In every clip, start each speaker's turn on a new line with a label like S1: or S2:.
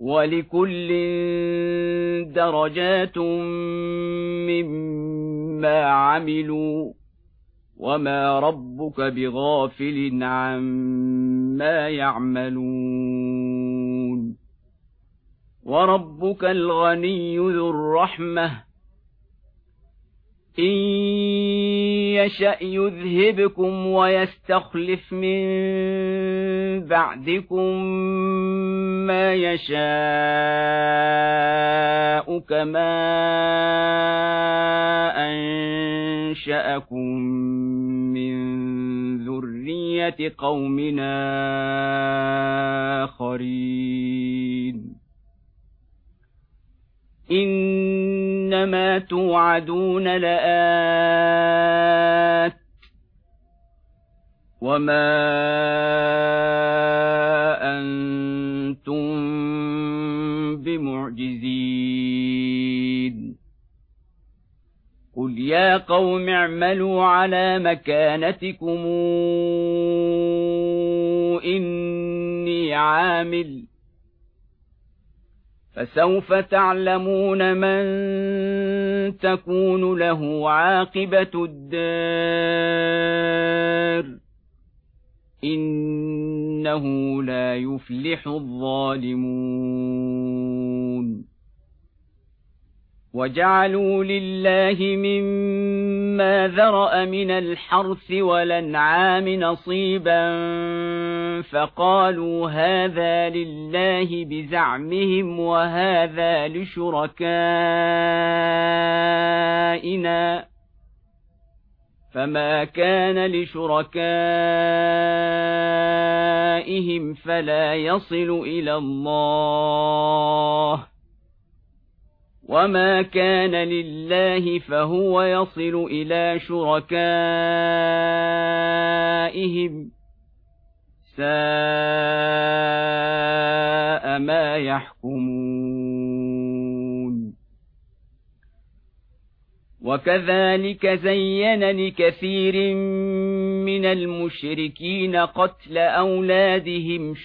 S1: وَلِكُلٍّ دَرَجَاتٌ مِّمَّا عَمِلُوا وَمَا رَبُّكَ بِغَافِلٍ عَمَّا يَعْمَلُونَ وَرَبُّكَ الْغَنِيُّ ذُو الرَّحْمَةِ إِن يَشَأْ يُذْهِبْكُمْ وَيَسْتَخْلِفْ مِن بَعْدِكُم مَّا يَشَاءُ كَمَا أَنشَأَكُم مِّن ذُرِّيَّةِ قَوْمٍ آخَرِينَ إِنَّمَا تُوعَدُونَ لَآتٍ وَمَا أَنتُم بِمُعْجِزِينَ قُلْ يَا قَوْمِ اعْمَلُوا عَلَىٰ مَكَانَتِكُمْ إِنِّي عَامِلٌ فَسَوْفَ تَعْلَمُونَ مَن تَكُونُ لَهُ عَاقِبَةُ الدَّارِ إِنَّهُ لَا يُفْلِحُ الظَّالِمُونَ وَجَعَلُوا لِلَّهِ مِمَّا ذَرَأَ مِنَ الْحَرْثِ وَالْأَنْعَامِ نَصِيبًا فَقَالُوا هَٰذَا لِلَّهِ بِزَعْمِهِمْ وَهَٰذَا لِشُرَكَائِنَا فَمَا كَانَ لِشُرَكَائِهِمْ فَلَا يَصِلُ إِلَى اللَّهِ وَمَا كَانَ لِلَّهِ فَهُوَ يَصِلُ إِلَى شُرَكَائِهِمْ سَاءَ مَا يَحْكُمُونَ وَكَذَلِكَ زَيَّنَ لِكَثِيرٍ مِّنَ الْمُشْرِكِينَ قَتْلَ أَوْلَادِهِمْ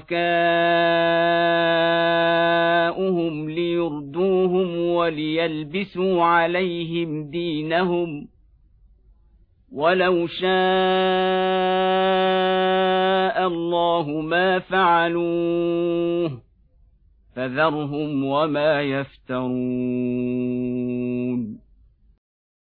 S1: شُرَكَاؤُهُمْ لِيُرْدُوهُمْ وَلِيَلْبِسُوا عَلَيْهِمْ دِينَهُمْ وَلَوْ شَاءَ اللَّهُ مَا فَعَلُوهُ فَذَرْهُمْ وَمَا يَفْتَرُونَ